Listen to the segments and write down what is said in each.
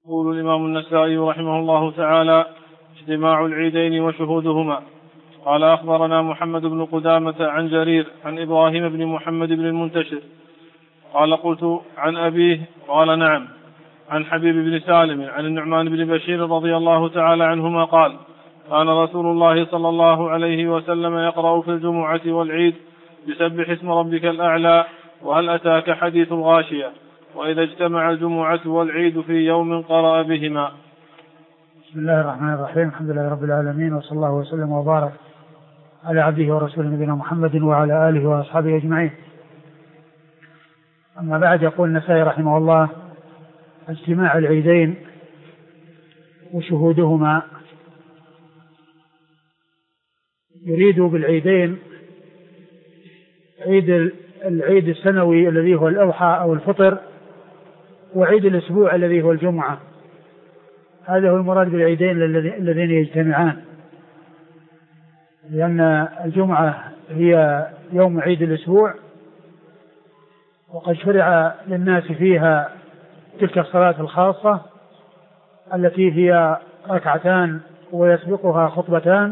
يقول الإمام النسائي رحمه الله تعالى: اجتماع العيدين وشهودهما. قال: أخبرنا محمد بن قدامة عن جرير عن إبراهيم بن محمد بن المنتشر قال: قلت عن أبيه؟ قال: نعم. عن حبيب بن سالم عن النعمان بن بشير رضي الله تعالى عنهما قال: كان رسول الله صلى الله عليه وسلم يقرأ في الجمعة والعيد بسبح اسم ربك الأعلى وهل أتاك حديث الغاشية، وإذا اجتمع الجمعة والعيد في يوم قرأ بهما. بسم الله الرحمن الرحيم. الحمد لله رب العالمين، وصلى الله وسلم وبارك على عبده ورسوله نبينا محمد وعلى آله وأصحابه أجمعين. أما بعد، يقول النسائي رحمه الله: اجتماع العيدين وشهودهما. يريد بالعيدين العيد السنوي الذي هو الأضحى أو الفطر، وعيد الأسبوع الذي هو الجمعة. هذا هو المراد بالعيدين الذين يجتمعان، لأن الجمعة هي يوم عيد الأسبوع، وقد شرع للناس فيها تلك الصلاة الخاصة التي هي ركعتان ويسبقها خطبتان.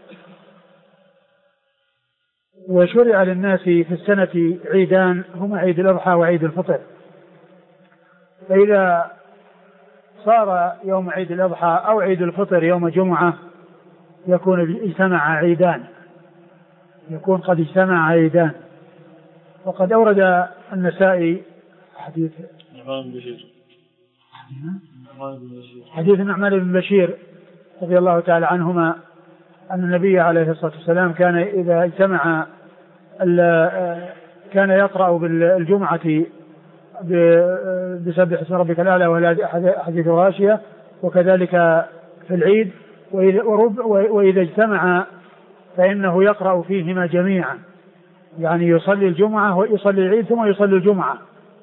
وشرع للناس في السنة عيدان هما عيد الأضحى وعيد الفطر. فإذا صار يوم عيد الأضحى أو عيد الفطر يوم جمعة يكون اجتمع عيدان، يكون قد اجتمع عيدان. وقد أورد النسائي حديث النعمان بن بشير رضي الله تعالى عنهما أن النبي عليه الصلاة والسلام كان إذا اجتمع كان يقرأ بالجمعة بسبح اسم ربك الأعلى وهل حديث الغاشية، وكذلك في العيد. وإذا اجتمع فإنه يقرأ فيهما جميعا، يعني يصلي الجمعة ويصلي العيد ثم يصلي الجمعة،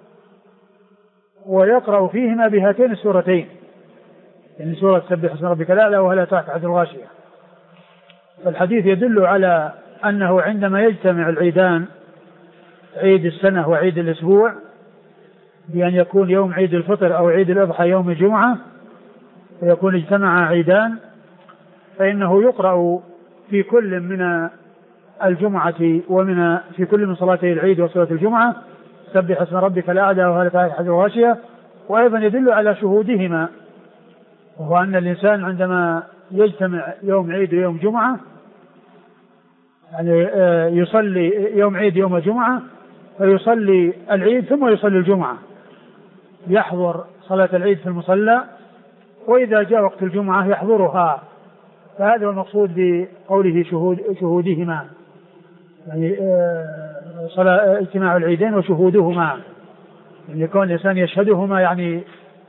ويقرأ فيهما بهاتين السورتين، يعني سورة سبح اسم ربك الأعلى وهل أتاك حديث الغاشية. فالحديث يدل على أنه عندما يجتمع العيدان، عيد السنة وعيد الأسبوع، بأن يكون يوم عيد الفطر أو عيد الأضحى يوم الجمعة، فيكون اجتمع عيدان، فإنه يقرأ في كل من الجمعة في كل من صلاتي العيد وصلاة الجمعة سبح اسم ربك الأعلى وهل أتاك حديث الغاشية. وأيضا يدل على شهودهما، وهو أن الإنسان عندما يجتمع يوم عيد ويوم جمعة، يعني يصلي يوم عيد يوم الجمعة فيصلي العيد ثم يصلي الجمعة، يحضر صلاة العيد في المصلى، وإذا جاء وقت الجمعة يحضرها. فهذا هو المقصود بقوله شهودهما، يعني اجتماع العيدين وشهودهما، يعني يكون الإنسان يشهدهما، يعني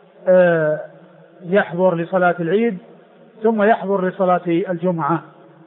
يحضر لصلاة العيد ثم يحضر لصلاة الجمعة.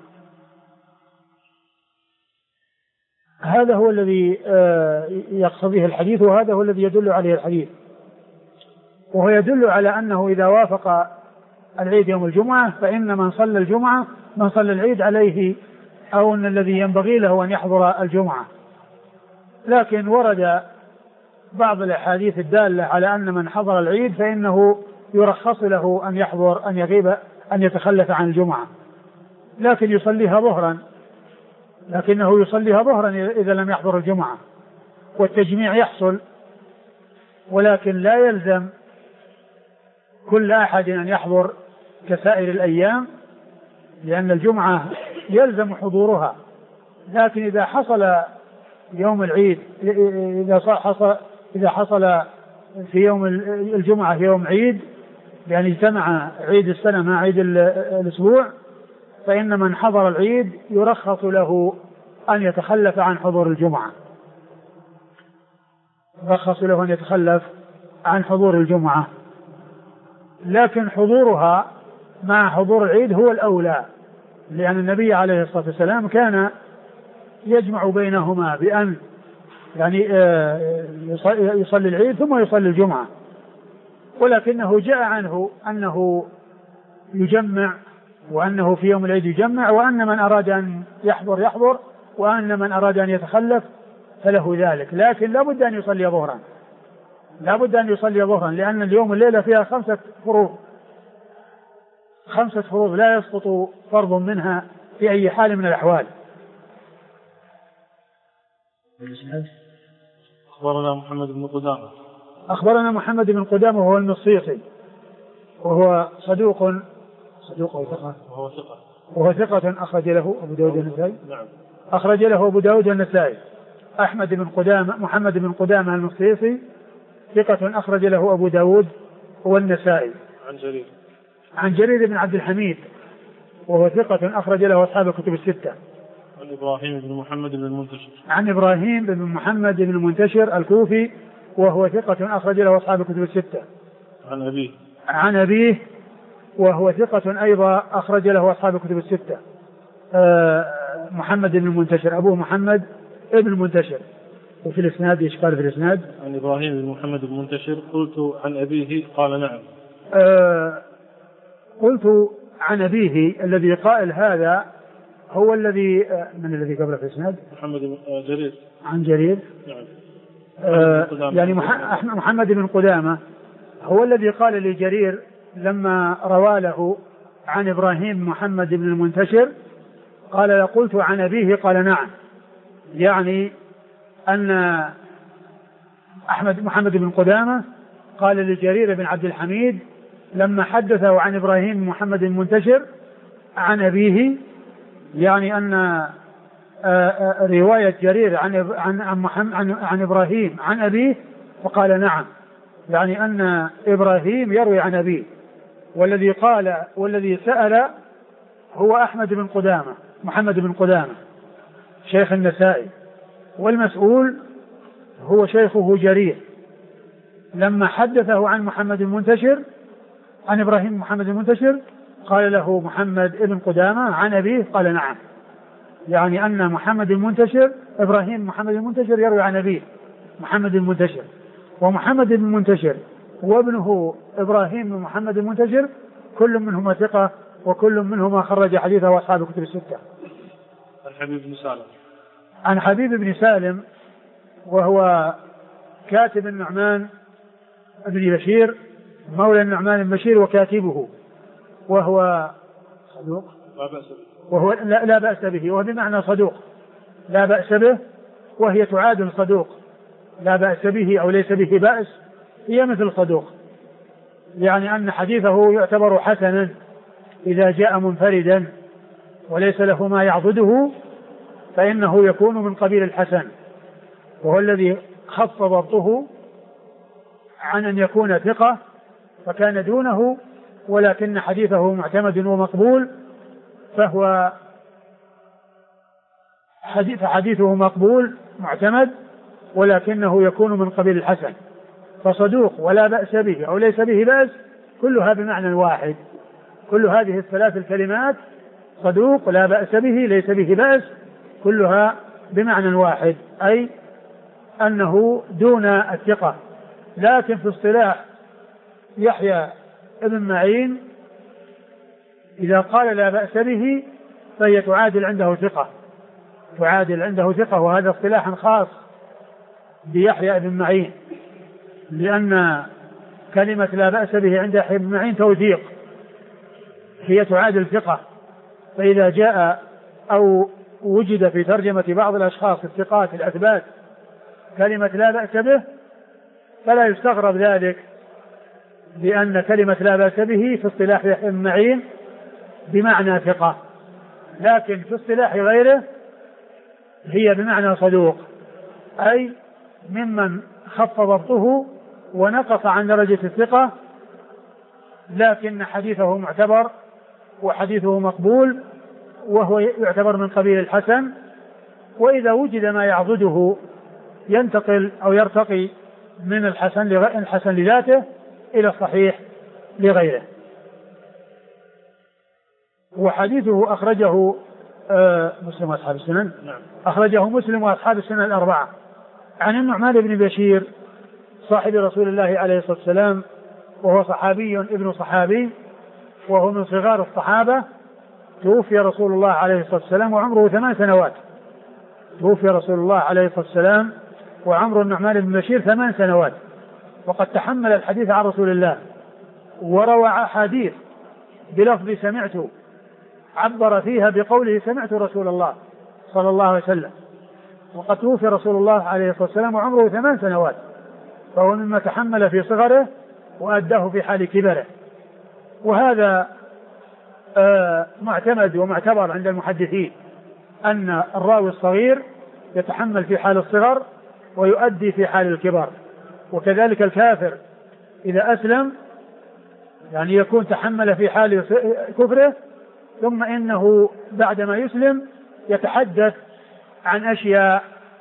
هذا هو الذي يقصده الحديث، وهذا هو الذي يدل عليه الحديث. وهو يدل على أنه إذا وافق العيد يوم الجمعة فإن من صلى الجمعة من صلى العيد عليه، أو أن الذي ينبغي له أن يحضر الجمعة. لكن ورد بعض الأحاديث الدالة على أن من حضر العيد فإنه يرخص له أن يحضر، أن يغيب، أن يتخلف عن الجمعة، لكن يصليها ظهرا، لكنه يصليها ظهرا إذا لم يحضر الجمعة، والتجميع يحصل. ولكن لا يلزم كل أحد أن يحضر كسائر الأيام، لأن الجمعة يلزم حضورها. لكن إذا حصل يوم العيد، إذا حصل في يوم الجمعة في يوم عيد، يعني اجتمع عيد السنة مع عيد الأسبوع، فإن من حضر العيد يرخص له أن يتخلف عن حضور الجمعة، يرخص له أن يتخلف عن حضور الجمعة. لكن حضورها مع حضور العيد هو الأولى، لأن النبي عليه الصلاة والسلام كان يجمع بينهما بأن يعني يصلي العيد ثم يصلي الجمعة. ولكنه جاء عنه أنه يجمع، وأنه في يوم العيد يجمع، وأن من أراد أن يحضر، وأن من أراد أن يتخلف فله ذلك. لكن لا بد أن يصلي ظهرا، لا بد أن يصلي ظهرا، لأن اليوم والليلة فيها 5 فروض، 5 فروض لا يسقط فرض منها في أي حال من الأحوال. أخبرنا محمد بن قدامة. أخبرنا محمد بن قدامة وهو المصيصي، وهو صدوق وهو ثقة أخرج له أبو داود النسائي. نعم. أخرج له أبو داود النسائي. أحمد بن قدامة، محمد بن قدامة المصيصي ثقة أخرج له أبو داود والنسائي. عن جرير بن عبد الحميد وهو ثقة أخرج له أصحاب الكتب الستة. عن إبراهيم بن محمد بن المنتشر. عن إبراهيم بن محمد بن المنتشر الكوفي وهو ثقة أخرج له أصحاب الكتب الستة. عن أبيه وهو ثقة أيضا أخرج له أصحاب الكتب الستة. محمد بن المنتشر أبوه محمد ابن المنتشر. وفي الإسناد إشكال في الإسناد. عن إبراهيم بن محمد بن المنتشر قلت عن أبيه قال نعم. قلت عن أبيه، الذي قائل هذا هو الذي من الذي قبل في الإسناد؟ محمد بن جرير. عن جرير. نعم. يعني محمد بن قدامة هو الذي قال لجرير لما روى له عن إبراهيم محمد بن المنتشر قال قلت عن أبيه قال نعم، يعني أن محمد بن قدامة قال لجرير بن عبد الحميد لما حدثه عن إبراهيم محمد المنتشر عن أبيه، يعني أن رواية جرير عن إبراهيم عن أبيه فقال نعم، يعني أن إبراهيم يروي عن أبيه، والذي قال والذي سأل هو أحمد بن قدامة محمد بن قدامة شيخ النسائي، والمسؤول هو شيخه جرير لما حدثه عن محمد المنتشر عن إبراهيم محمد المنتشر قال له محمد بن قدامة عن أبيه قال نعم، يعني أن محمد المنتشر إبراهيم محمد المنتشر يروي عن أبيه محمد المنتشر، ومحمد المنتشر وابنه إبراهيم محمد المنتشر كل منهما ثقة وكل منهما خرج حديثه أصحاب الكتب الستة. عن حبيب بن سالم وهو كاتب النعمان بن بشير مولى النعمان بن بشير وكاتبه، وهو صدوق وهو لا بأس به، وهو بمعنى صدوق لا بأس به، وهي تعادل صدوق لا بأس به أو ليس به بأس، هي مثل صدوق، يعني أن حديثه يعتبر حسنا إذا جاء منفردا وليس له ما يعضده فإنه يكون من قبيل الحسن، وهو الذي خف ضبطه عن أن يكون ثقة فكان دونه، ولكن حديثه معتمد ومقبول، فهو حديثه مقبول معتمد ولكنه يكون من قبيل الحسن، فصدوق ولا بأس به أو ليس به بأس كلها بمعنى واحد، كل هذه الثلاث الكلمات صدوق لا بأس به ليس به بأس كلها بمعنى واحد، أي أنه دون الثقة. لكن في اصطلاح يحيى ابن معين إذا قال لا بأس به فهي تعادل عنده ثقة، وهذا اصطلاح خاص بيحيى ابن معين، لأن كلمة لا بأس به عند يحيى ابن معين توثيق، هي تعادل ثقة، فإذا جاء أو وجد في ترجمة بعض الأشخاص الثقات الأثبات كلمة لا بأس به فلا يستغرب ذلك، لأن كلمة لا بأس به في اصطلاح يحيى بن معين بمعنى ثقة، لكن في اصطلاح غيره هي بمعنى صدوق، أي ممن خف ضبطه ونقص عن درجة الثقة، لكن حديثه معتبر وحديثه مقبول وهو يعتبر من قبيل الحسن، وإذا وجد ما يعضده ينتقل أو يرتقي من الحسن لذاته إلى الصحيح لغيره. وحديثه أخرجه مسلم وأصحاب السنن. أخرجه مسلم وأصحاب السنن الأربعة. عن النعمان بن بشير صاحب رسول الله عليه الصلاة والسلام، وهو صحابي ابن صحابي، وهو من صغار الصحابة، توفي رسول الله عليه الصلاة والسلام وعمره 8 سنوات. توفي رسول الله عليه الصلاة والسلام وعمر النعمان بن بشير 8 سنوات، وقد تحمل الحديث عن رسول الله وروى أحاديث بلفظ سمعت، عبر فيها بقوله سمعت رسول الله صلى الله عليه وسلم، وقد توفي رسول الله عليه الصلاة والسلام وعمره 8 سنوات، فهو مما تحمل في صغره وأداه في حال كبره. وهذا معتمد ومعتبر عند المحدثين أن الراوي الصغير يتحمل في حال الصغر ويؤدي في حال الكبر. وكذلك الكافر إذا أسلم يعني يكون تحمل في حال كفره، ثم إنه بعدما يسلم يتحدث عن أشياء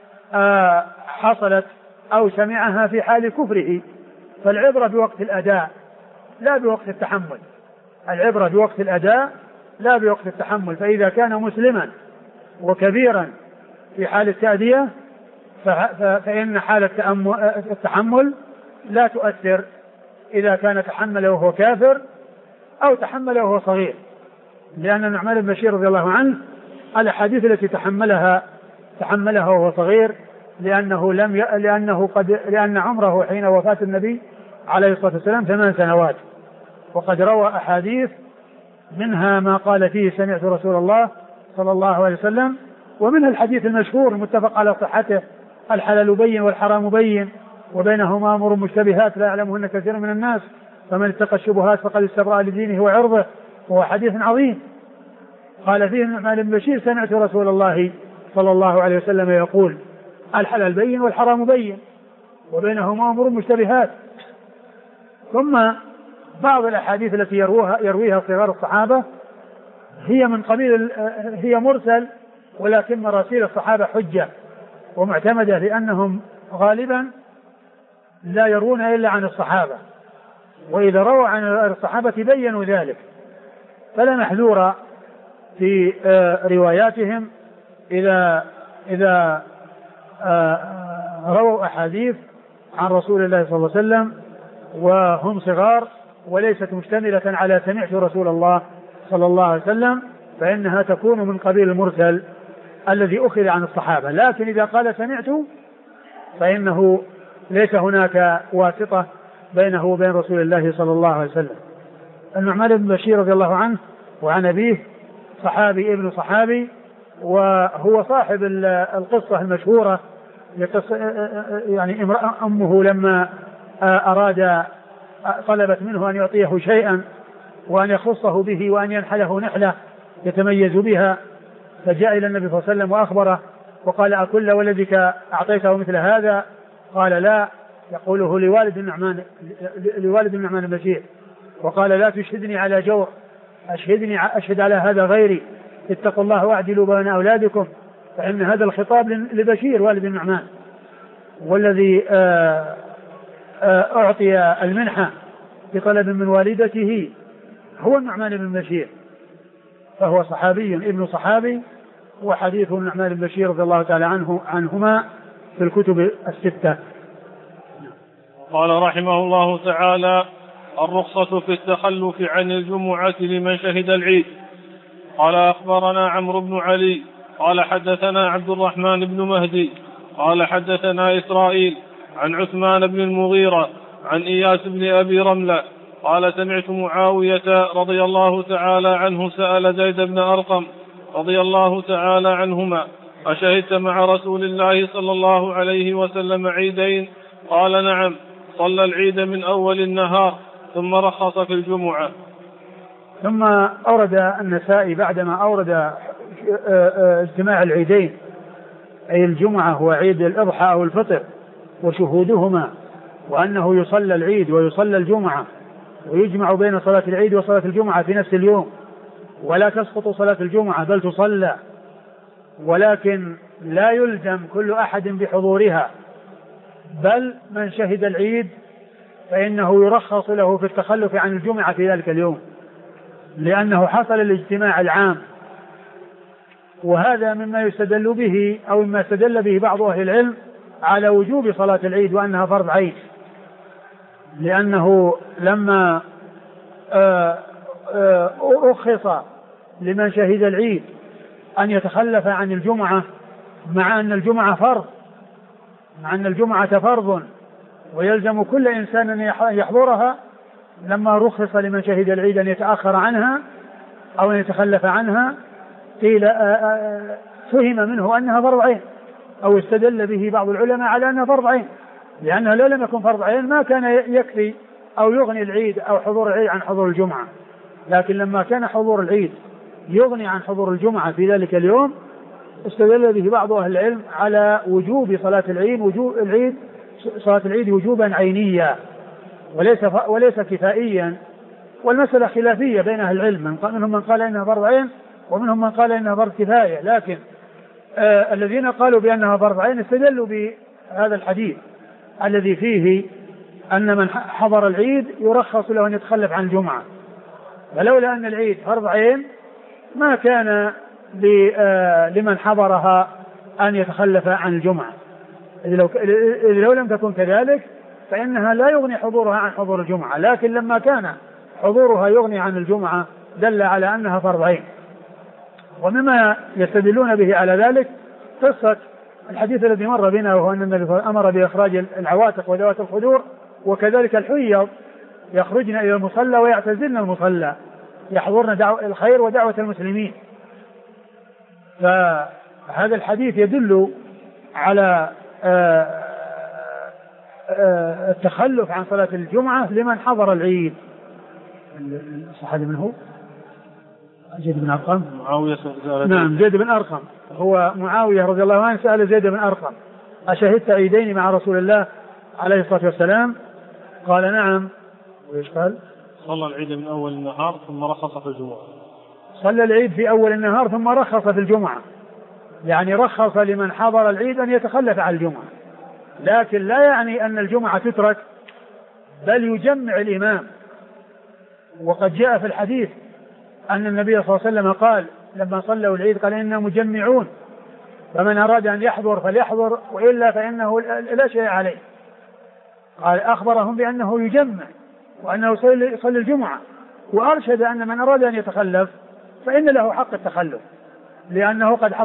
حصلت أو سمعها في حال كفره. فالعبرة بوقت الأداء لا بوقت التحمل، العبرة بوقت الأداء لا بوقت التحمل. فإذا كان مسلما وكبيرا في حال التأدية فإن حال التحمل لا تؤثر إذا كان تحمل وهو كافر أو تحمل وهو صغير، لأن النعمان بن بشير رضي الله عنه الأحاديث التي تحملها وهو صغير لأن عمره حين وفاة النبي عليه الصلاة والسلام 8 سنوات، وقد روى أحاديث منها ما قال فيه سمعت رسول الله صلى الله عليه وسلم، ومنها الحديث المشهور المتفق على صحته الحلال بين والحرام بين وبينهما أمور مشتبهات لا يعلمهن كثير من الناس فمن اتقى الشبهات فقد استبرأ لدينه وعرضه، وهو حديث عظيم. قال فيه النعمان بن بشير سمعت رسول الله صلى الله عليه وسلم يقول الحلال بين والحرام بين وبينهما أمور مشتبهات. ثم بعض الأحاديث التي يرويها صغار الصحابة هي مرسل، ولكن مراسيل الصحابة حجة ومعتمدة، لأنهم غالبا لا يرون إلا عن الصحابة، وإذا رووا عن الصحابة بينوا ذلك، فلا محذور في رواياتهم إذا رووا أحاديث عن رسول الله صلى الله عليه وسلم وهم صغار وليست مشتملة على سمعت رسول الله صلى الله عليه وسلم، فإنها تكون من قبيل المرسل الذي أخذ عن الصحابة. لكن إذا قال سمعت فإنه ليس هناك واسطة بينه وبين رسول الله صلى الله عليه وسلم. النعمان بن بشير رضي الله عنه وعن أبيه صحابي ابن صحابي، وهو صاحب القصة المشهورة يعني أمه لما طلبت منه أن يعطيه شيئا وأن يخصه به وأن ينحله نحلة يتميز بها، فجاء إلى النبي صلى الله عليه وسلم وأخبره وقال أكل ولدك أعطيته مثل هذا؟ قال لا، يقوله لوالد النعمان بن بشير، وقال لا تشهدني على جور، أشهد على هذا غيري، اتقوا الله واعدلوا بين أولادكم، فإن هذا الخطاب لبشير والد النعمان، والذي أعطي المنحة بطلب من والدته هو النعمان بن بشير، فهو صحابي ابن صحابي. وحديث النعمان بن بشير رضي الله تعالى عنهما في الكتب الستة. قال رحمه الله تعالى: الرخصة في التخلف عن الجمعة لمن شهد العيد. قال أخبرنا عمرو بن علي قال حدثنا عبد الرحمن بن مهدي قال حدثنا إسرائيل عن عثمان بن المغيرة عن إياس بن أبي رملة قال سمعت معاوية رضي الله تعالى عنه سأل زيد بن أرقم رضي الله تعالى عنهما: أشهدت مع رسول الله صلى الله عليه وسلم عيدين؟ قال نعم، صلى العيد من أول النهار ثم رخص في الجمعة. ثم أورد النسائي بعدما أورد اجتماع العيدين أي الجمعة وعيد الأضحى أو الفطر وشهودهما، وأنه يصلى العيد ويصلى الجمعة ويجمع بين صلاة العيد وصلاة الجمعة في نفس اليوم، ولا تسقط صلاة الجمعة بل تصلى، ولكن لا يلزم كل أحد بحضورها، بل من شهد العيد فإنه يرخص له في التخلف عن الجمعة في ذلك اليوم، لأنه حصل الاجتماع العام. وهذا مما يستدل به أو مما استدل به بعض أهل العلم على وجوب صلاة العيد وأنها فرض عين، لأنه لما أرخص لمن شهد العيد أن يتخلف عن الجمعة مع أن الجمعة فرض، ويلزم كل إنسان أن يحضرها. لما رخص لمن شهد العيد أن يتأخر عنها أو أن يتخلف عنها قيل فهم منه أنها فرض عين، أو استدل به بعض العلماء على أنها فرض عين، لأنها لو لم يكن فرض عين ما كان يكفي أو يغني العيد أو حضور العيد عن حضور الجمعة. لكن لما كان حضور العيد يغني عن حضور الجمعة في ذلك اليوم استدل به بعض أهل العلم على وجوب صلاة العيد صلاة العيد وجوبا عينيا وليس كفائيا. والمسألة خلافية بين أهل العلم، منهم من قال إنها فرض عين ومنهم من قال إنها فرض كفاية، لكن الذين قالوا بأنها فرض عين استدلوا بهذا الحديث الذي فيه أن من حضر العيد يرخص له أن يتخلف عن الجمعة، ولولا أن العيد فرض عين ما كان لمن حضرها أن يتخلف عن الجمعة. إذ لو لم تكن كذلك فإنها لا يغني حضورها عن حضور الجمعة، لكن لما كان حضورها يغني عن الجمعة دل على أنها فرض عين. ومما يستدلون به على ذلك قصة الحديث الذي مر بنا، وهو أن النبي أمر بإخراج العواتق وذوات الخدور وكذلك الحيض يخرجن إلى المصلى ويعتزلن المصلى يحضرن الخير ودعوة المسلمين. فهذا الحديث يدل على التخلف عن صلاة الجمعة لمن حضر العيد. الصحابي من هو؟ زيد بن أرقم. نعم زيد بن أرقم، هو معاوية رضي الله عنه سأل زيد بن أرقم أشهدت عيدين مع رسول الله عليه الصلاة والسلام؟ قال نعم. وإيش قال؟ صلى العيد من أول النهار ثم رخص في الجمعة. صلى العيد في أول النهار ثم رخص في الجمعة، يعني رخص لمن حضر العيد أن يتخلف عن الجمعة، لكن لا يعني أن الجمعة تترك، بل يجمع الإمام. وقد جاء في الحديث أن النبي صلى الله عليه وسلم قال لما صلوا العيد قال إننا مجمعون، فمن أراد أن يحضر فليحضر وإلا فإنه لا شيء عليه. قال أخبرهم بأنه يجمع وأنه يصلي الجمعة، وأرشد أن من أراد أن يتخلف فإن له حق التخلف لأنه قد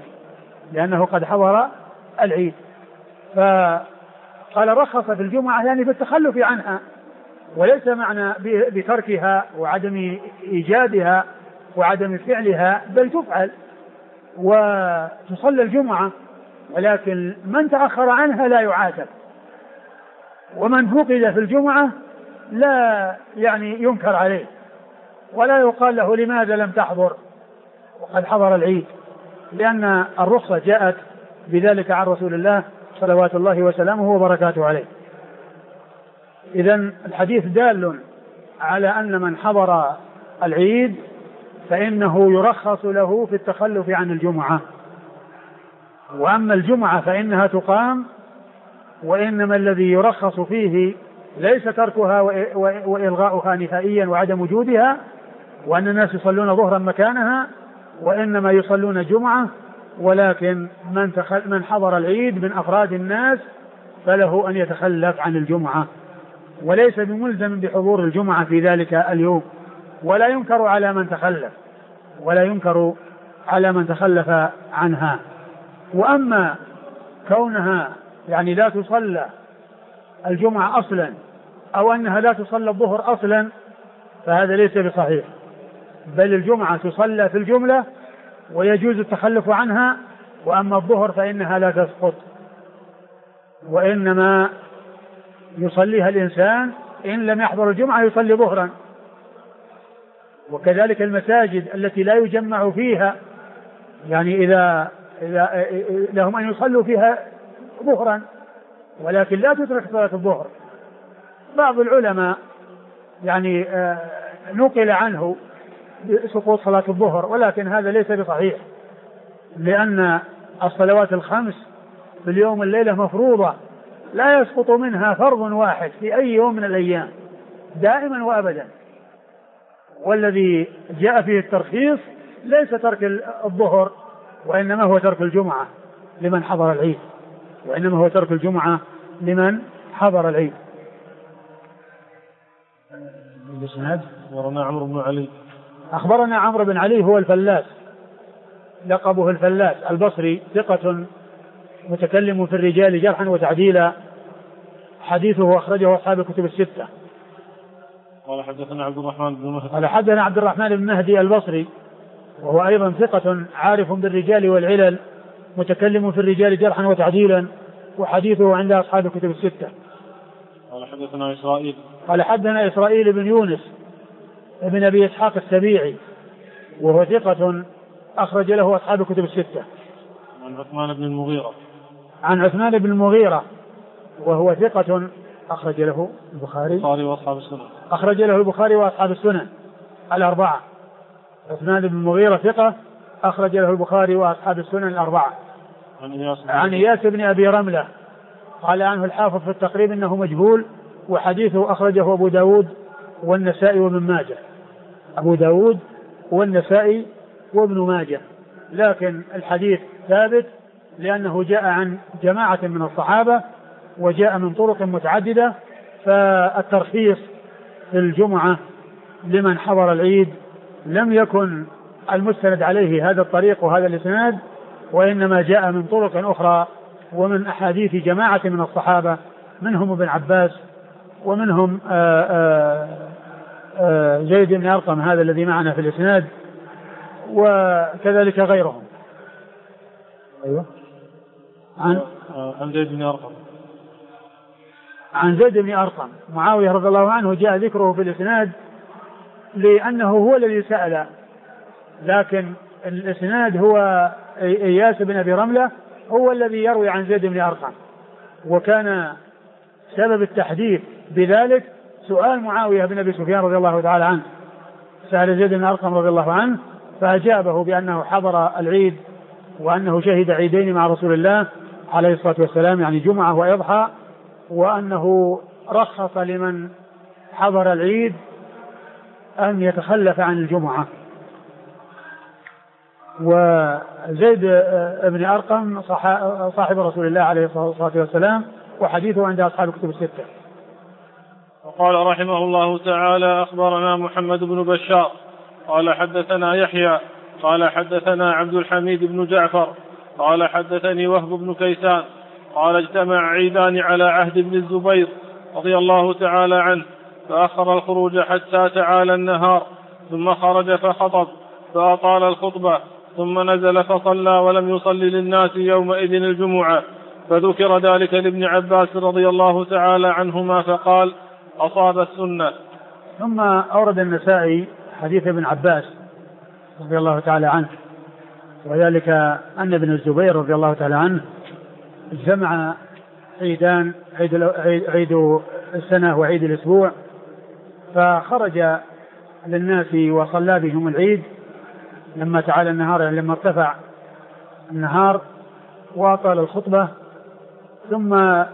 حضر العيد. فقال رخص في الجمعة يعني في التخلف عنها، وليس معنى بتركها وعدم إيجادها وعدم فعلها، بل تفعل وتصلى الجمعة، ولكن من تأخر عنها لا يعاتب، ومن فقد في الجمعة لا يعني ينكر عليه ولا يقال له لماذا لم تحضر وقد حضر العيد، لأن الرخصة جاءت بذلك عن رسول الله صلوات الله وسلامه وبركاته عليه. إذن الحديث دال على أن من حضر العيد فإنه يرخص له في التخلف عن الجمعة، وأما الجمعة فإنها تقام، وإنما الذي يرخص فيه ليس تركها وإلغاؤها نهائيا وعدم وجودها وأن الناس يصلون ظهرا مكانها، وإنما يصلون جمعة، ولكن من حضر العيد من أفراد الناس فله أن يتخلف عن الجمعة، وليس بملزم بحضور الجمعة في ذلك اليوم، ولا ينكر على من تخلف عنها. وأما كونها يعني لا تصلى الجمعة أصلا أو أنها لا تصلى الظهر أصلا فهذا ليس بصحيح، بل الجمعة تصلى في الجملة ويجوز التخلف عنها، وأما الظهر فإنها لا تسقط، وإنما يصليها الإنسان إن لم يحضر الجمعة يصلي ظهرا. وكذلك المساجد التي لا يجمع فيها يعني إذا لهم أن يصلوا فيها ظهرا، ولكن لا تترك صلاة الظهر. بعض العلماء يعني نقل عنه سقوط صلاة الظهر، ولكن هذا ليس بصحيح، لأن الصلوات الخمس في اليوم الليلة مفروضة لا يسقط منها فرض واحد في أي يوم من الأيام دائما وأبدا. والذي جاء فيه الترخيص ليس ترك الظهر، وإنما هو ترك الجمعة لمن حضر العيد. أخبرنا عمرو بن علي هو الفلاس، لقبه حديثه أخرجه أصحاب الكتب الستة. قال حدثنا عبد الرحمن بن مهدي. قال حدثنا عبد الرحمن بن مهدي البصري وهو أيضا ثقة عارف بالرجال والعلل متكلم في الرجال جرحا وتعديلا وحديثه عند أصحاب الكتب الستة. قال حدثنا إسرائيل. قال حدثنا إسرائيل بن يونس ابن أبي إسحاق السبيعي وهو ثقة أخرج له أصحاب الكتب الستة. عن عثمان بن المغيرة. عن عثمان بن المغيرة وهو ثقة أخرج له البخاري وأصحاب السنن. أخرج له البخاري وأصحاب السنن الأربعة. عثمان بن المغيرة ثقة أخرج له البخاري وأصحاب السنن الأربعة. عن إياس بن أبي رملة قال عنه الحافظ في التقريب إنه مجهول وحديثه أخرجه أبو داود والنسائي وابن ماجه. أبو داود والنسائي وابن ماجه لكن الحديث ثابت لأنه جاء عن جماعة من الصحابة وجاء من طرق متعددة. فالترخيص في الجمعة لمن حضر العيد لم يكن المستند عليه هذا الطريق وهذا الإسناد وإنما جاء من طرق أخرى ومن أحاديث جماعة من الصحابة منهم ابن عباس ومنهم زيد بن أرقم هذا الذي معنا في الإسناد وكذلك غيرهم. أيوة. عن زيد بن أرقم. عن زيد بن أرقم معاوية رضي الله عنه جاء ذكره في الإسناد لأنه هو الذي سأل لكن الإسناد هو إياس بن أبي رملة هو الذي يروي عن زيد بن أرقم وكان سبب التحديث بذلك سؤال معاوية بن أبي سفيان رضي الله تعالى عنه. سأل زيد بن أرقم رضي الله عنه فأجابه بأنه حضر العيد وأنه شهد عيدين مع رسول الله عليه الصلاة والسلام يعني جمعة وإضحى وأنه رخص لمن حضر العيد أن يتخلف عن الجمعة. وزيد بن أرقم صاحب رسول الله عليه الصلاة والسلام وحديثه عند أصحاب الكتب الستة. وقال رحمه الله تعالى أخبرنا محمد بن بشار قال حدثنا يحيى قال حدثنا عبد الحميد بن جعفر قال حدثني وهب بن كيسان قال اجتمع عيدان على عهد ابن الزبير رضي الله تعالى عنه فأخر الخروج حتى تعالى النهار ثم خرج فخطب فأطال الخطبة ثم نزل فصلى ولم يصلي للناس يومئذ الجمعة فذكر ذلك لابن عباس رضي الله تعالى عنهما فقال أصاب السنة. ثم أورد النسائي حديث ابن عباس رضي الله تعالى عنه وذلك أن ابن الزبير رضي الله تعالى عنه جمع عيدان عيد السنة وعيد الأسبوع فخرج للناس وصلى بهم العيد لما تعالى النهار يعني لما ارتفع النهار وأطال الخطبة ثم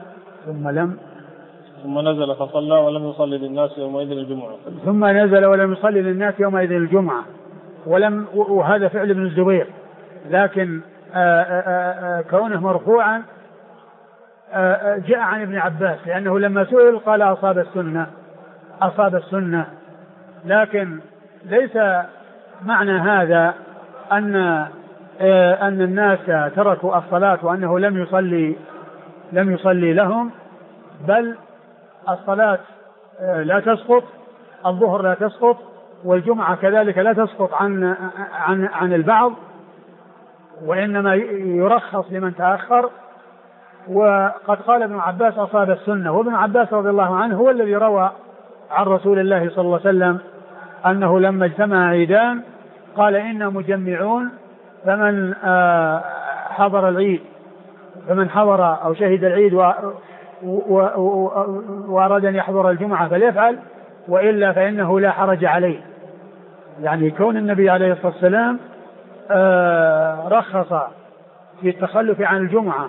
نزل فصلى ولم يصلي للناس يومئذ الجمعة. ثم نزل ولم يصلي للناس يومئذ الجمعة وهذا فعل ابن الزبير لكن كونه مرفوعا جاء عن ابن عباس لأنه لما سئل قال أصاب السنة لكن ليس معنى هذا أن الناس تركوا الصلاة وأنه لم يصلي لهم بل الصلاة لا تسقط الظهر لا تسقط والجمعة كذلك لا تسقط عن البعض وإنما يرخص لمن تأخر. وقد قال ابن عباس أصاب السنة وابن عباس رضي الله عنه هو الذي روى عن رسول الله صلى الله عليه وسلم أنه لما اجتمع عيدان قال إنا مجمعون فمن حضر العيد فمن حضر أو شهد العيد وأراد أن يحضر الجمعة فليفعل وإلا فإنه لا حرج عليه. يعني كون النبي عليه الصلاة والسلام رخص في التخلف عن الجمعة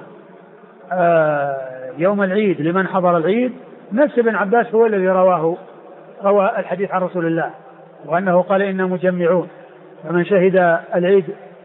يوم العيد لمن حضر العيد نفس ابن عباس هو الذي روى الحديث عن رسول الله وأنه قال إنا مجمعون فمن شهد العيد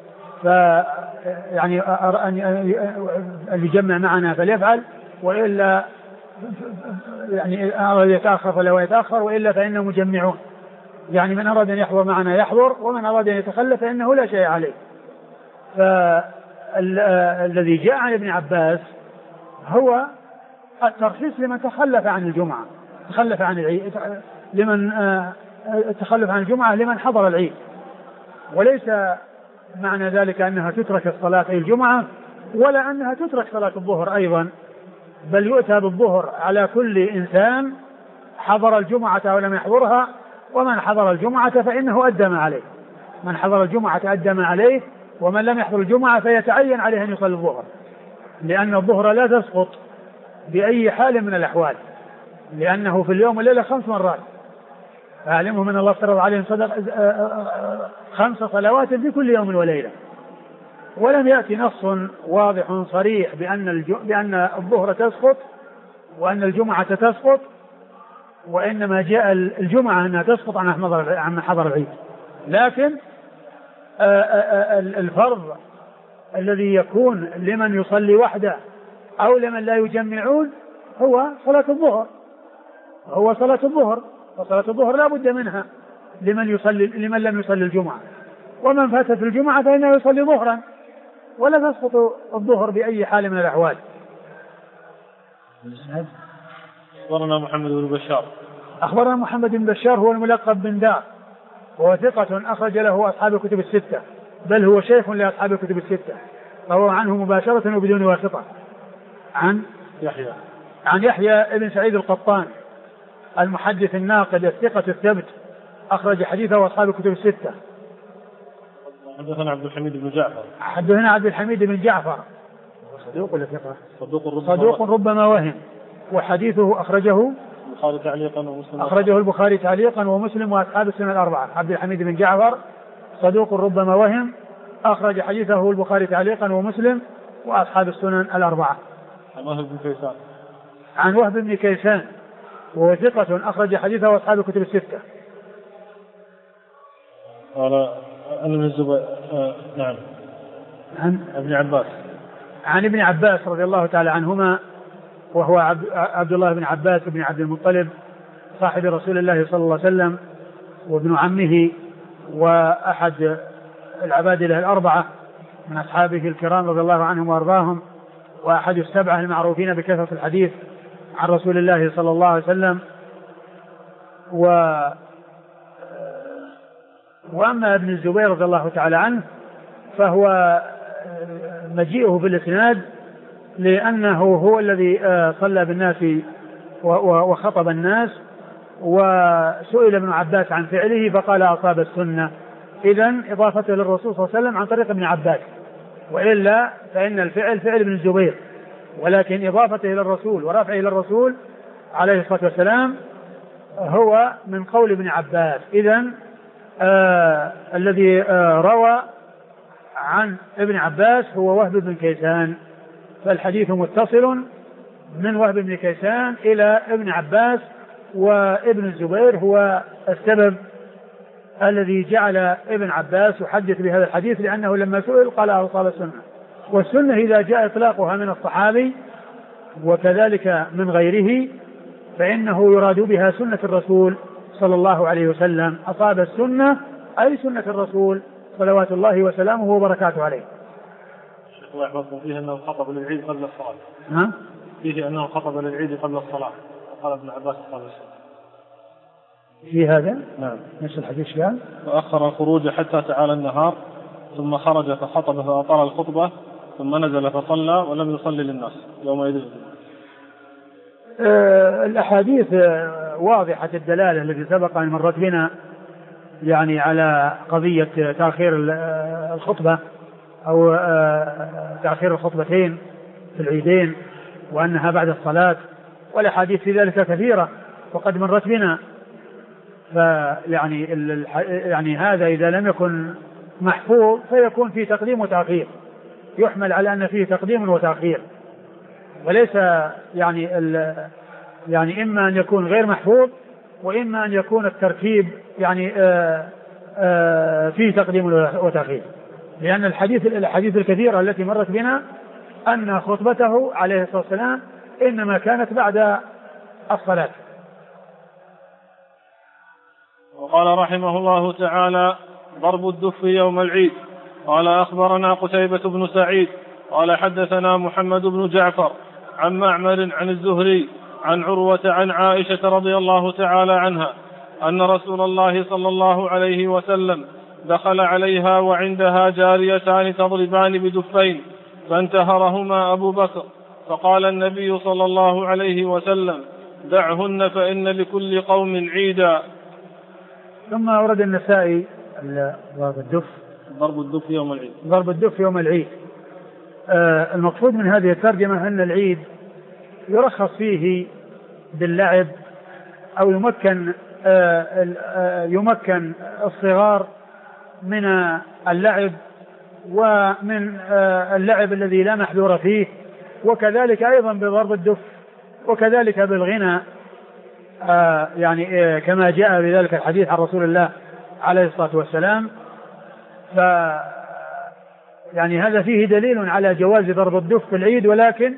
يعني أن يجمع معنا فليفعل وإلا يعني أراد يتأخر فلا يتأخر وإلا فإنه مجمعون يعني من أراد أن يحضر معنا يحضر ومن أراد أن يتخلف فإنه لا شيء عليه. فالذي جاء عن ابن عباس هو الترخيص لمن تخلف عن الجمعة، تخلف عن العيد، لمن تخلف عن الجمعة لمن حضر العيد، وليس معنى ذلك أنها تترك الصلاة أي الجمعة، ولا أنها تترك صلاة الظهر أيضا، بل يؤتى بالظهر على كل إنسان حضر الجمعة أو لم يحضرها، ومن حضر الجمعة فإنه أدى ما عليه، من حضر الجمعة أدى ما عليه، ومن لم يحضر الجمعة فيتعين عليه أن يصلي الظهر، لأن الظهر لا تسقط بأي حال من الأحوال، لأنه في اليوم والليلة 5 مرات، فاعلمهم من الله افترض عليهم 5 صلوات في كل يوم وليلة. ولم يأتي نص واضح صريح بأن الظهر تسقط وأن الجمعة تسقط، وإنما جاء الجمعة أنها تسقط عن من حضر العيد. لكن الفرض الذي يكون لمن يصلي وحده أو لمن لا يجمعون هو صلاة الظهر، وصلاة الظهر لا بد منها لمن لم يصلي الجمعة، ومن فاتت الجمعة فإنه يصلي ظهرا، ولا تسقط الظهر بأي حال من الأحوال. أخبرنا محمد بن بشار. أخبرنا محمد بن بشار هو الملقب بن دار، وهو ثقة أخرج له أصحاب الكتب الستة، بل هو شيخ لأصحاب الكتب الستة، روى عنه مباشرة وبدون واسطة. عن يحيى ابن سعيد القطان المحدث الناقد الثقة الثبت، أخرج حديثه أصحاب الكتب الستة. حدثنا عبد الحميد بن جعفر. حدثنا عبد الحميد بن جعفر صدوق ولا ثقة؟ صدوق ربما وهم، وحديثه أخرجه البخاري تعليقا ومسلم وأصحاب السنة الأربعة. عبد الحميد بن جعفر صدوق ربما وهم، أخرج حديثه البخاري تعليقا ومسلم وأصحاب السنن الأربعة. عن وهب بن كيسان وهو ثقة أخرج حديثه أصحاب الكتب الستة. قال ابن الزبير نعم. عن ابن عباس رضي الله تعالى عنهما، وهو عبد الله بن عباس بن عبد المطلب صاحب رسول الله صلى الله عليه وسلم، وابن عمه، وأحد العبادلة الأربعة من أصحابه الكرام رضي الله عنهم وأرضاهم، وأحد السبعة المعروفين بكثرة الحديث عن رسول الله صلى الله عليه وسلم. وأما ابن الزبير رضي الله تعالى عنه فهو مجيئه في الإسناد لأنه هو الذي صلى بالناس وخطب الناس، وسئل ابن عباس عن فعله فقال أصاب السنة. إذن إضافته للرسول صلى الله عليه وسلم عن طريق ابن عباس، وإلا فإن الفعل فعل ابن الزبير، ولكن إضافته إلى الرسول ورفعه إلى الرسول عليه الصلاة والسلام هو من قول ابن عباس. إذن الذي روى عن ابن عباس هو وهب بن كيسان، فالحديث متصل من وهب بن كيسان إلى ابن عباس، وابن الزبير هو السبب الذي جعل ابن عباس يحدث بهذا الحديث، لأنه لما سئل قال أصاب السنة. والسنة إذا جاء إطلاقها من الصحابي وكذلك من غيره فإنه يراد بها سنة الرسول صلى الله عليه وسلم. أصاب السنة أي سنة الرسول صلوات الله وسلامه وبركاته عليه. الله يحفظكم فيه أنه خطب للعيد قبل الصلاة. فيه أنه خطب للعيد قبل الصلاة، قال ابن عباس قال الصلاة في هذا. نعم. نفس الحديث قال فأخر الخروج حتى تعالى النهار، ثم خرج فخطب فأطال الخطبة، ثم نزل فصلى ولم يصلي للناس يومئذ. الأحاديث واضحة الدلالة التي سبق أن مرت بنا يعني على قضية تأخير الخطبة أو تأخير الخطبتين في العيدين، وأنها بعد الصلاة، والأحاديث في ذلك كثيرة وقد مرت بنا. فيعني يعني هذا إذا لم يكن محفوظ فيكون فيه تقديم وتأخير، يحمل على أن فيه تقديم وتأخير، وليس يعني إما أن يكون غير محفوظ، وإما أن يكون الترتيب يعني فيه تقديم وتأخير. لأن الحديث الكثيرة التي مرت بنا أن خطبته عليه الصلاة والسلام إنما كانت بعد الصلاة. وقال رحمه الله تعالى: ضرب الدف يوم العيد. قال: أخبرنا قتيبة بن سعيد قال: حدثنا محمد بن جعفر عن معمر عن الزهري عن عروة عن عائشة رضي الله تعالى عنها أن رسول الله صلى الله عليه وسلم دخل عليها وعندها جاريتان تضربان بدفين فانتهرهما أبو بكر، فقال النبي صلى الله عليه وسلم: دعهن فإن لكل قوم عيدا. ثم أورد النسائي ضرب الدف يوم العيد. ضرب الدف يوم العيد. المقصود من هذه الترجمة أن العيد يرخص فيه باللعب، أو يمكن الصغار من اللعب ومن اللعب الذي لا محذور فيه، وكذلك أيضا بضرب الدف، وكذلك بالغنى، يعني كما جاء بذلك الحديث عن رسول الله عليه الصلاة والسلام. يعني هذا فيه دليل على جواز ضرب الدف في العيد، ولكن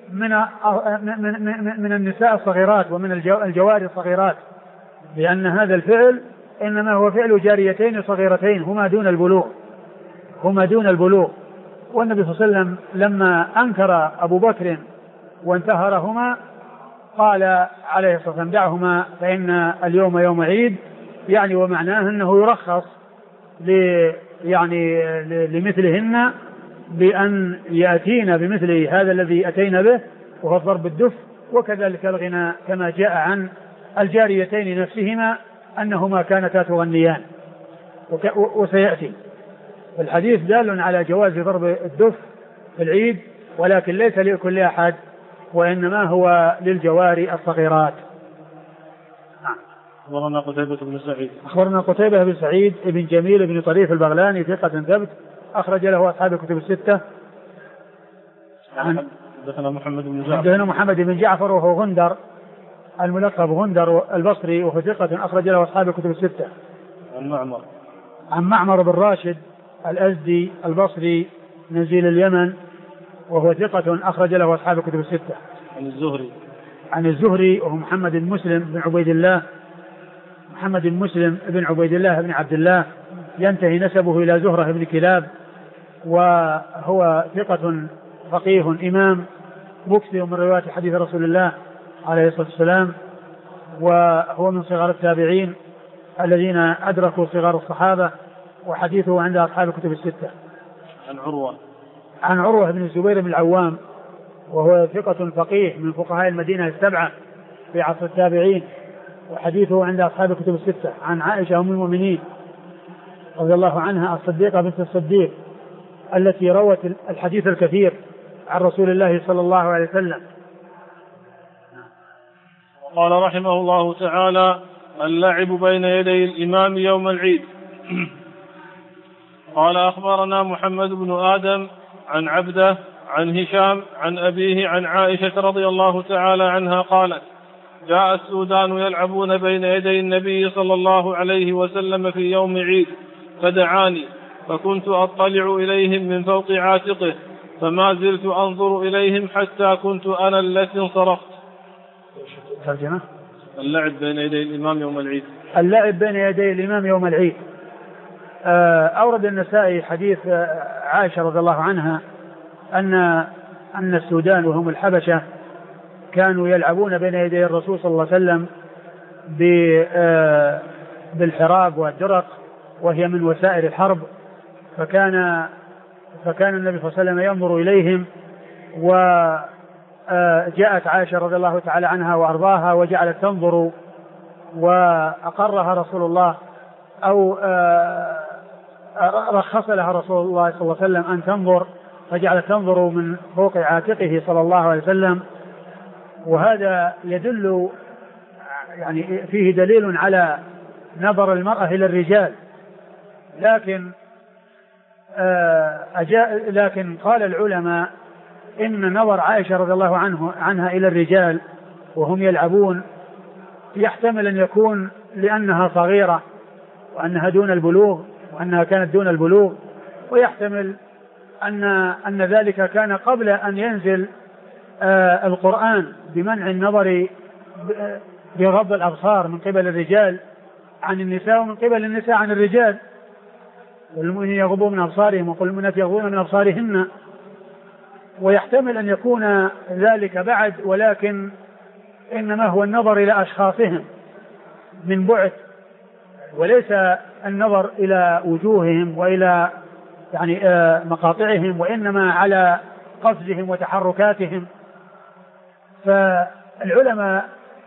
من النساء الصغيرات ومن الجواري الصغيرات، لأن هذا الفعل إنما هو فعل جاريتين صغيرتين هما دون البلوغ. والنبي صلى الله عليه وسلم لما أنكر أبو بكر وانتهرهما قال عليه الصلاة والسلام: دعهما فإن اليوم يوم عيد، يعني ومعناه أنه يرخص لمثلهن بأن يأتين بمثل هذا الذي أتينا به وهو ضرب الدف، وكذلك الغنى، كما جاء عن الجاريتين نفسهما أنهما كانتا تغنيان، وسيأتي الحديث دال على جواز ضرب الدف في العيد، ولكن ليس لكل أحد، وإنما هو للجواري الصغيرات. أخبرنا قتيبة بن سعيد. أخبرنا قتيبة بن سعيد بن جميل بن طريف البغلاني ثقة ثبت، أخرج له أصحاب الكتب الستة. حدثنا محمد بن جعفر وهو غندر الملقب غندر البصري، وهو ثقة أخرج له أصحاب الكتب الستة. عن معمر بن راشد الأزدي البصري نزيل اليمن، وهو ثقة أخرج له أصحاب الكتب الستة. عن الزهري وهو محمد بن مسلم بن عبيد الله بن عبد الله، ينتهي نسبه إلى زهرة بن كلاب، وهو ثقة فقيه إمام مكثر من رواية حديث رسول الله عليه الصلاة والسلام، وهو من صغار التابعين الذين أدركوا صغار الصحابة، وحديثه عند أصحاب الكتب الستة. عن عروة بن الزبير بن العوام، وهو ثقة فقيه من فقهاء المدينة السبعة في عصر التابعين، وحديثه عند أصحاب الكتب الستة. عن عائشة أم المؤمنين رضي الله عنها الصديقة بنت الصديق التي روت الحديث الكثير عن رسول الله صلى الله عليه وسلم. قال رحمه الله تعالى: اللعب بين يدي الإمام يوم العيد. قال: أخبرنا محمد بن آدم عن عبده عن هشام عن أبيه عن عائشة رضي الله تعالى عنها قالت: جاء السودان يلعبون بين يدي النبي صلى الله عليه وسلم في يوم عيد، فدعاني فكنت أطلع إليهم من فوق عاتقه، فما زلت أنظر إليهم حتى كنت أنا التي انصرفت. ترجمة: اللعب بين يدي الإمام يوم العيد. اللعب بين يدي الإمام يوم العيد. أورد النسائي حديث عائشة رضي الله عنها أن السودان وهم الحبشة كانوا يلعبون بين يدي الرسول صلى الله عليه وسلم بالحراب والدرق، وهي من وسائل الحرب، فكان النبي صلى الله عليه وسلم ينظر إليهم، وجاءت عائشة رضي الله تعالى عنها وأرضاها وجعلت تنظر، وأقرها رسول الله أو رخص لها رسول الله صلى الله عليه وسلم أن تنظر، فجعلت تنظر من فوق عاتقه صلى الله عليه وسلم. وهذا يدل، يعني فيه دليل على نظر المرأة إلى الرجال، لكن قال العلماء إن نظر عائشة رضي الله عنها إلى الرجال وهم يلعبون يحتمل أن يكون لأنها صغيرة وأنها دون البلوغ، وأنها كانت دون البلوغ، ويحتمل أن ذلك كان قبل أن ينزل القرآن بمنع النظر بغض الأبصار من قبل الرجال عن النساء ومن قبل النساء عن الرجال، والمؤمنين يغضون من أبصارهم والمؤمنات يغضون من أبصارهن. ويحتمل أن يكون ذلك بعد، ولكن إنما هو النظر إلى أشخاصهم من بعد، وليس النظر إلى وجوههم وإلى يعني مقاطعهم، وإنما على قصدهم وتحركاتهم. فالعلماء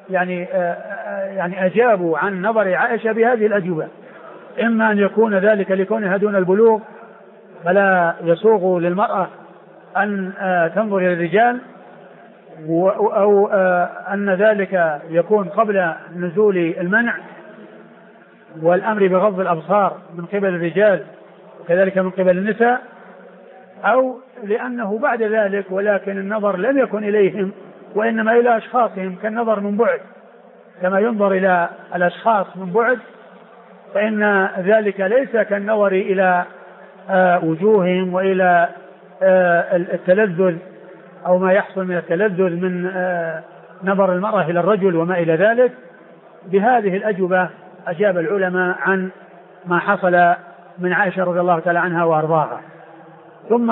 يعني أجابوا عن نظر عائشة بهذه الأجوبة، إما أن يكون ذلك لكونها دون البلوغ فلا يسوغ للمرأة أن تنظر إلى الرجال، أو أن ذلك يكون قبل نزول المنع والأمر بغض الأبصار من قبل الرجال وكذلك من قبل النساء، أو لأنه بعد ذلك ولكن النظر لم يكن إليهم وإنما إلى أشخاصهم كالنظر من بعد، كما ينظر إلى الأشخاص من بعد، فإن ذلك ليس كالنظر إلى وجوههم وإلى التلذذ أو ما يحصل من التلذذ من نظر المرأة إلى الرجل وما إلى ذلك. بهذه الأجوبة أجاب العلماء عن ما حصل من عائشة رضي الله تعالى عنها وأرضاها. ثم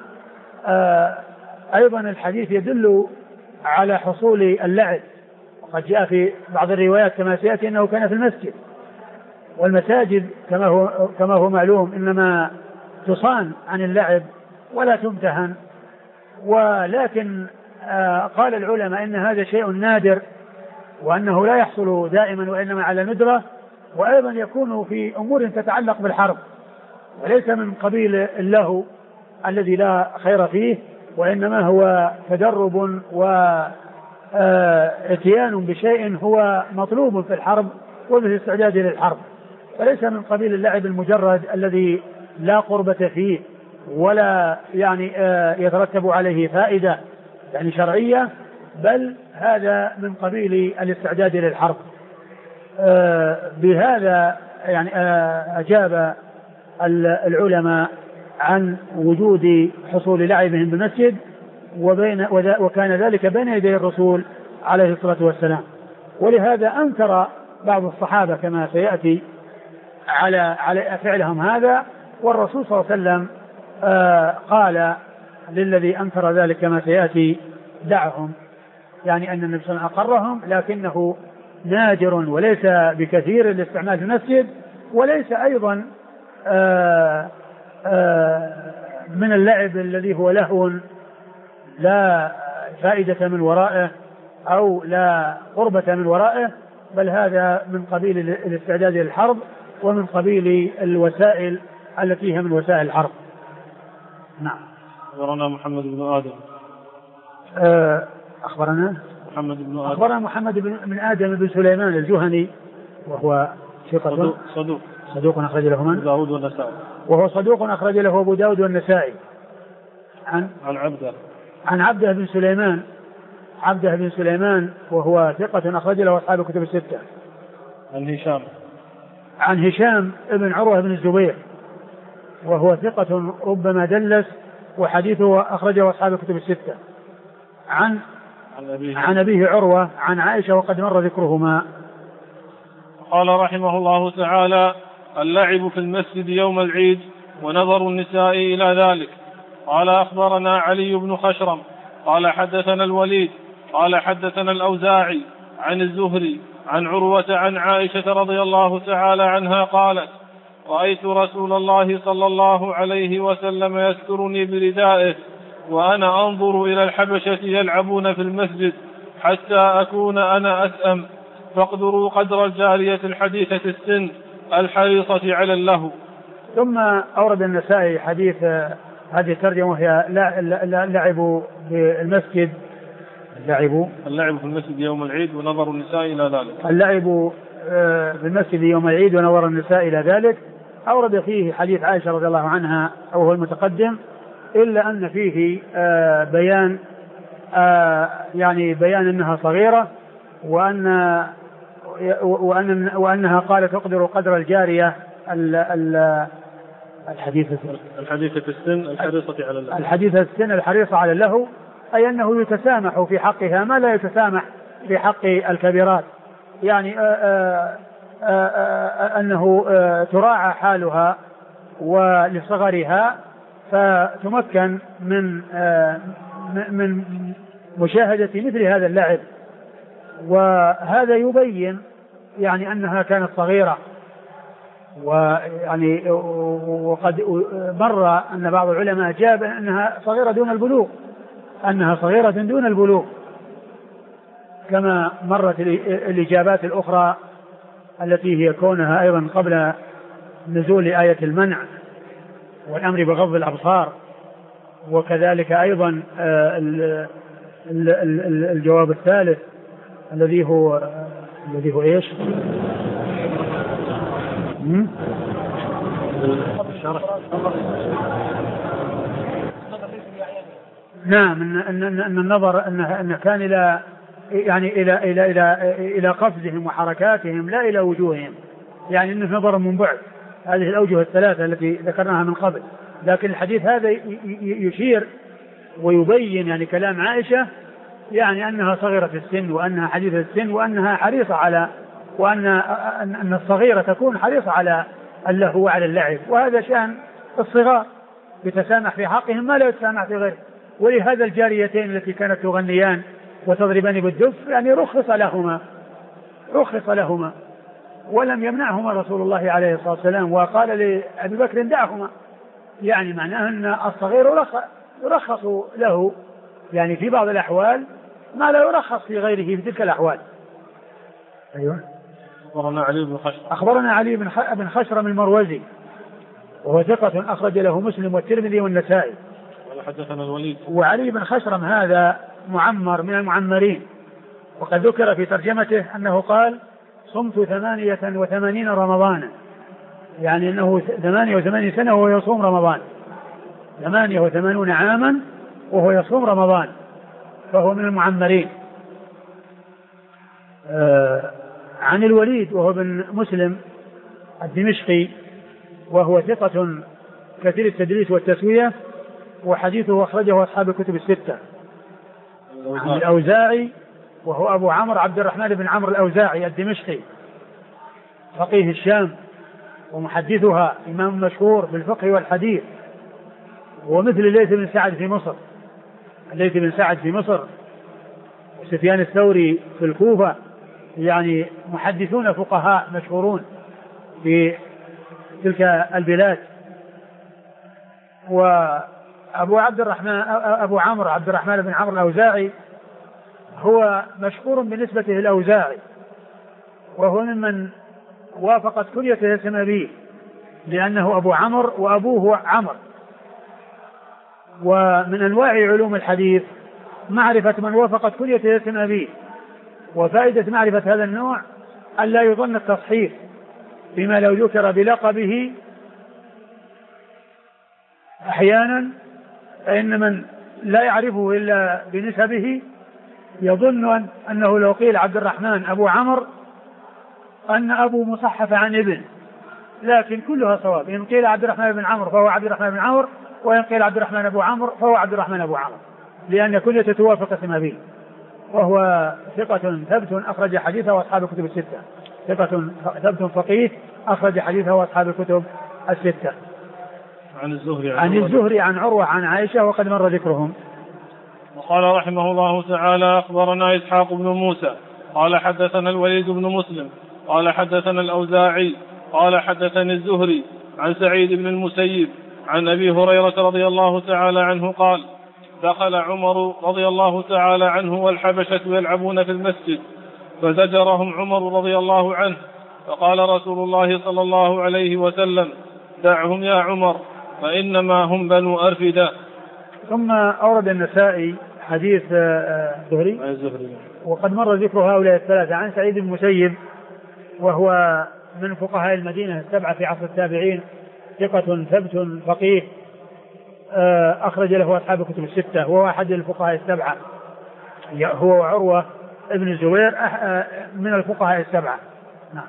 أيضا الحديث يدل على حصول اللعب، وقد جاء في بعض الروايات كما سيأتي أنه كان في المسجد، والمساجد كما هو معلوم إنما تصان عن اللعب ولا تمتهن، ولكن قال العلماء إن هذا شيء نادر وأنه لا يحصل دائما وإنما على ندرة، وأيضا يكون في أمور تتعلق بالحرب وليس من قبيل اللهو الذي لا خير فيه، وإنما هو تدرب واتيان بشيء هو مطلوب في الحرب وبالاستعداد للحرب، فليس من قبيل اللعب المجرد الذي لا قربة فيه ولا يعني يترتب عليه فائدة يعني شرعية، بل هذا من قبيل الاستعداد للحرب. بهذا يعني أجاب العلماء عن وجود حصول لعبهم بالمسجد، وكان ذلك بين يدي الرسول عليه الصلاة والسلام. ولهذا أنكر بعض الصحابة كما سيأتي على فعلهم هذا، والرسول صلى الله عليه وسلم قال للذي أنكر ذلك كما سيأتي دعهم، يعني أن النبي صلى الله عليه وسلم أقرهم لكنه نادر وليس بكثير الاستعمال في المسجد، وليس أيضا من اللعب الذي هو لهو لا فائدة من ورائه أو لا قربة من ورائه، بل هذا من قبيل الاستعداد للحرب ومن قبيل الوسائل التي هي من وسائل الحرب. نعم. أخبرنا محمد بن آدم. أخبرنا محمد بن آدم بن سليمان الجهني، وهو صدوق أخرج له من؟ داود والنسائي. وهو صدوق أخرج له أبو داود والنسائي. عن عبده بن سليمان وهو ثقة أخرج له أصحاب الكتب الستة. عن هشام ابن عروة بن الزبير وهو ثقة ربما دلس وحديثه أخرجه أصحاب الكتب الستة. عن أبيه عروة عن عائشة وقد مر ذكرهما. قال رحمه الله تعالى: اللعب في المسجد يوم العيد ونظر النساء إلى ذلك. قال أخبرنا علي بن خشرم قال حدثنا الوليد قال حدثنا الأوزاعي عن الزهري عن عروة عن عائشة رضي الله تعالى عنها قالت: رأيت رسول الله صلى الله عليه وسلم يسترني بردائه وأنا أنظر إلى الحبشة يلعبون في المسجد حتى أكون أنا أسأم، فاقدروا قدر الجارية الحديثة السن الحريصة على اللهو. ثم أورد النسائي حديث هذه الترجمة وهي لعبوا بالمسجد، اللعب في المسجد يوم العيد ونظر النساء إلى ذلك. اللعب بالمسجد يوم العيد ونظر النساء إلى ذلك. أورد فيه حديث عائشة رضي الله عنها أو هو المتقدم، إلا أن فيه بيان يعني بيان أنها صغيرة وأنها قالت تقدر قدر الجارية الحديثة السن الحريصة على اللهو، أي أنه يتسامح في حقها ما لا يتسامح في حق الكبيرات، يعني أنه تراعى حالها ولصغرها فتمكن من مشاهدة مثل هذا اللعب. وهذا يبين يعني أنها كانت صغيرة، ويعني وقد مر أن بعض العلماء جاب أنها صغيرة دون البلوغ، أنها صغيرة دون البلوغ، كما مرت الإجابات الأخرى التي هي كونها أيضا قبل نزول آية المنع والأمر بغض الأبصار. وكذلك أيضا الجواب الثالث الذي هو إيش؟ نعم، أن النظر أن كان إلى يعني إلى قفزهم وحركاتهم لا إلى وجوههم، يعني أنه نظر من بعد. هذه الأوجه الثلاثة التي ذكرناها من قبل. لكن الحديث هذا يشير ويبين يعني كلام عائشة، يعني أنها صغيرة السن وأنها حديثة السن وأنها حريصة على أن الصغيرة تكون حريصة على اللهو وعلى اللعب. وهذا شأن الصغار، يتسامح في حقهم ما لا يتسامح في غيره. ولهذا الجاريتين التي كانت تغنيان وتضربان بالدف يعني رخص لهما ولم يمنعهما رسول الله عليه الصلاة والسلام، وقال لأبي بكر دعهما، يعني معناه أن الصغير يرخص له يعني في بعض الأحوال ما لا يرخص في غيره في تلك الأحوال. أيوة. أخبرنا علي بن خشرم المروزي وهو ثقة أخرج له مسلم والترمذي والنسائي. حدثنا الوليد. وعلي بن خشرم هذا معمر من المعمرين، وقد ذكر في ترجمته أنه قال صمت 88 رمضانا، يعني أنه 88 سنة وهو يصوم رمضان، 88 عاما وهو يصوم رمضان، فهو من المعمرين. عن الوليد وهو بن مسلم الدمشقي وهو ثقة كثير التدليس والتسوية، وحديثه أخرجه أصحاب الكتب الستة. عن الأوزاعي وهو أبو عمرو عبد الرحمن بن عمرو الأوزاعي الدمشقي فقيه الشام ومحدثها، إمام مشهور بالفقه والحديث، ومثل الليث بن سعد في مصر وسفيان الثوري في الكوفة، يعني محدثون فقهاء مشهورون في تلك البلاد. وأبو عمرو عبد الرحمن بن عمرو الأوزاعي هو مشهور بنسبته الأوزاعي، وهو ممن وافقت كنيته اسم أبيه لأنه أبو عمرو وأبوه عمرو. ومن أنواع علوم الحديث معرفة من وافقت كنيته اسم أبيه، وفائدة معرفة هذا النوع أن لا يظن التصحيف، بما لو ذكر بلقبه أحيانا فإن من لا يعرفه إلا بنسبه يظن أنه لو قيل عبد الرحمن أبو عمرو أن أبو مصحف عن ابن، لكن كلها صواب. إن قيل عبد الرحمن بن عمرو فهو عبد الرحمن بن عمرو، وإن قيل عبد الرحمن أبو عمرو فهو عبد الرحمن أبو عمرو، لأن كلية توافق اسم أبيه. وهو ثقة ثبت أخرج حديثه وأصحاب الكتب الستة، ثقة ثبت فقيه أخرج حديثه وأصحاب الكتب الستة. عن الزهري عن عروة عن عائشة وقد مر ذكرهم. وقال رحمه الله تعالى أخبرنا إسحاق بن موسى قال حدثنا الوليد بن مسلم قال حدثنا الأوزاعي قال حدثني الزهري عن سعيد بن المسيب عن أبي هريرة رضي الله تعالى عنه قال دخل عمر رضي الله تعالى عنه والحبشة يلعبون في المسجد فزجرهم عمر رضي الله عنه، فقال رسول الله صلى الله عليه وسلم دعهم يا عمر فإنما هم بنو أرفدة. ثم أورد النسائي حديث زهري وقد مر ذكر هؤلاء الثلاثة. عن سعيد بن المسيب وهو من فقهاء المدينة السبعة في عصر التابعين، ثقة ثبت فقيه أخرج له أصحاب الكتب الستة، وهو أحد الفقهاء السبعة، هو وعروة ابن الزبير من الفقهاء السبعة. نعم.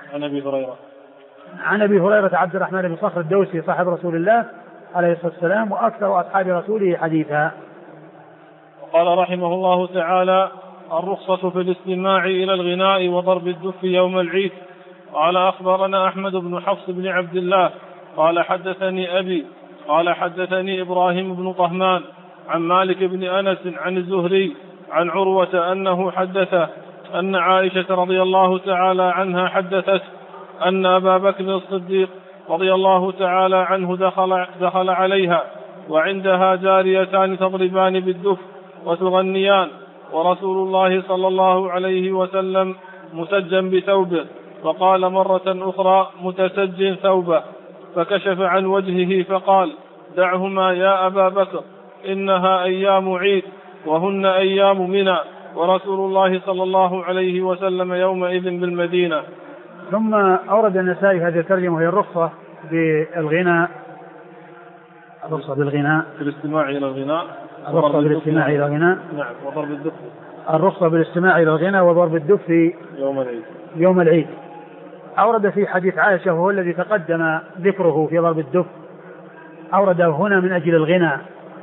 عن أبي هريرة عبد الرحمن بن صخر الدوسي صاحب رسول الله عليه الصلاة والسلام وأكثر أصحاب رسوله حديثا. وقال رحمه الله تعالى الرخصة في الاستماع إلى الغناء وضرب الدف يوم العيد. قال أخبرنا أحمد بن حفص بن عبد الله قال حدثني أبي قال حدثني إبراهيم بن طهمان عن مالك بن أنس عن الزهري عن عروة أنه حدثه أن عائشة رضي الله تعالى عنها حدثت أن أبا بكر الصديق رضي الله تعالى عنه دخل عليها وعندها جاريتان تضربان بالدف وتغنيان، ورسول الله صلى الله عليه وسلم مسجا بثوبه، وقال مرة أخرى متسج ثوبه، فكشف عن وجهه فقال: دعهما يا أبا بكر، إنها أيام عيد وهن أيام منى، ورسول الله صلى الله عليه وسلم يومئذ بالمدينة. ثم أورد النسائي هذه الترجمة وهي الرخصة بالغناء، الرخصة بالغناء في الاستماع إلى الغناء، الرخصة بالاستماع إلى الغناء، نعم، وضرب الدف، الرخصة بالاستماع إلى الغناء وضرب الدف يوم العيد. أورد في حديث عائشة وهو الذي تقدم ذكره في ضرب الدف، أورده هنا من أجل الغناء،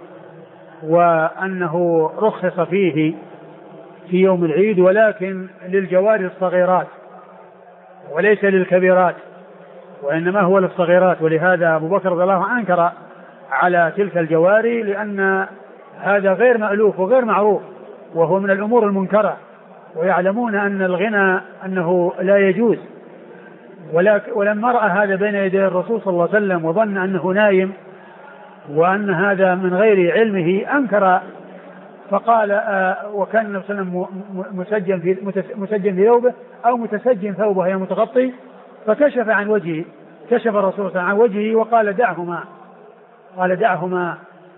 وأنه رخص فيه في يوم العيد ولكن للجواري الصغيرات وليس للكبيرات، وإنما هو للصغيرات. ولهذا أبو بكر رضي الله عنه أنكر على تلك الجواري، لأن هذا غير مألوف وغير معروف، وهو من الأمور المنكرة، ويعلمون أن الغنى أنه لا يجوز. ولما رأى هذا بين يدي الرسول صلى الله عليه وسلم وظن أنه نايم وأن هذا من غير علمه أنكر، فقال وكان النبي صلى الله عليه وسلم مسجن في ثوبه أو متسجن ثوبه هي متغطي، فكشف عن وجهه، كشف الرسول صلى الله عليه وسلم عن وجهه وقال دعهما، قال دعهما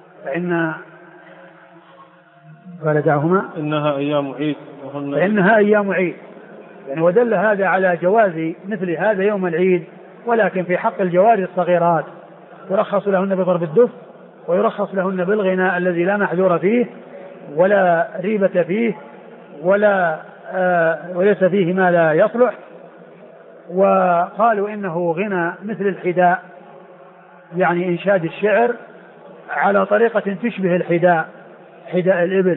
إنها أيام عيد فإنها أيام عيد. يعني ودل هذا على جواز مثل هذا يوم العيد، ولكن في حق الجواري الصغيرات يرخص لهن بضرب الدف، ويرخص لهن بالغناء الذي لا محذور فيه ولا ريبة فيه وليس فيه ما لا يصلح. وقالوا إنه غنى مثل الحداء، يعني إنشاد الشعر على طريقة تشبه الحداء، حداء الإبل.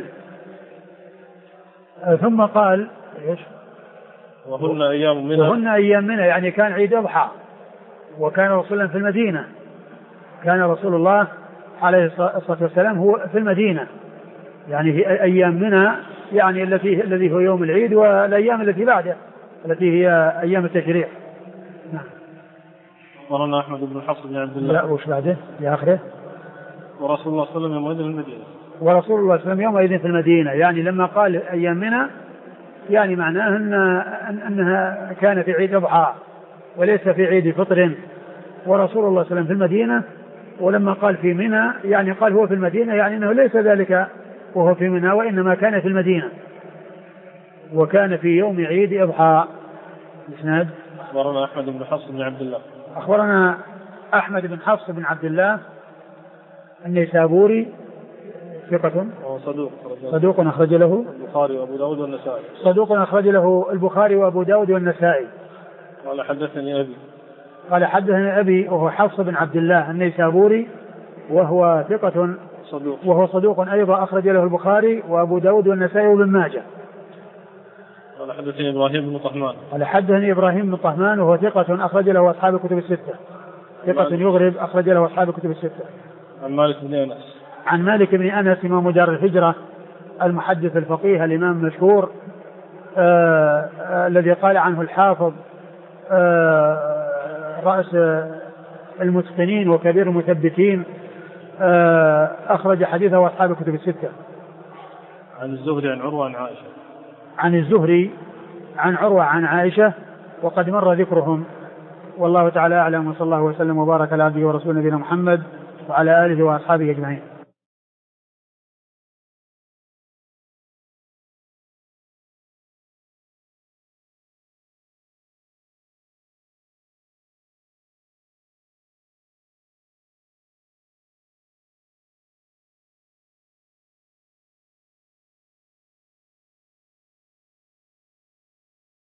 ثم قال وهن أيام منى، يعني كان عيد أضحى، وكان رسول الله في المدينة، كان رسول الله عليه الصلاة والسلام هو في المدينة، يعني في أيام منى، يعني الذي هو يوم العيد، والأيام التي بعده التي هي أيام التشريع. نعم. أخبرنا أحمد بن حفص بن عبد الله. لا، وش بعده في آخره؟ ورسول الله صلى الله عليه وسلم يومئذ في المدينة. ورسول الله صلى الله عليه وسلم يومئذ في المدينة، يعني لما قال أيام منى يعني معناه أنها كان في عيد أضحى وليس في عيد فطر، ورسول الله صلى الله عليه وسلم في المدينة. ولما قال في منى يعني قال هو في المدينة، يعني أنه ليس ذلك وهو في منى، وإنما كان في المدينة وكان في يوم عيد أضحى. الإسناد. أخبرنا أحمد بن حفص بن عبد الله. أخبرنا أحمد بن حفص بن عبد الله النيسابوري، ثقة صدوق أخرج له البخاري وأبو داود والنسائي. صدوق أخرج له البخاري وأبو داود والنسائي. قال حدثني أبي وهو حفص بن عبد الله النيسابوري، وهو ثقة وهو صدوق أيضا أخرج له البخاري وأبو داود والنسائي وابن ماجه. قال حدثني إبراهيم بن طهمان. قال حدثني إبراهيم بن طهمان وهو ثقة أخرج له أصحاب الكتب الستة، ثقة يغرب أخرج له أصحاب الكتب الستة. عن مالك بن أنس إمام دار الهجرة المحدث الفقيه الإمام المشهور الذي قال عنه الحافظ رأس المتقنين وكبير المثبتين، أخرج حديثه أصحاب الكتب الستة. عن الزهري عن عروة عن عائشة. عن الزهري عن عروة عن عائشة، وقد مر ذكرهم. والله تعالى أعلم، وصلى الله وسلم وبارك على عبده ورسوله نبينا محمد وعلى آله وأصحابه أجمعين.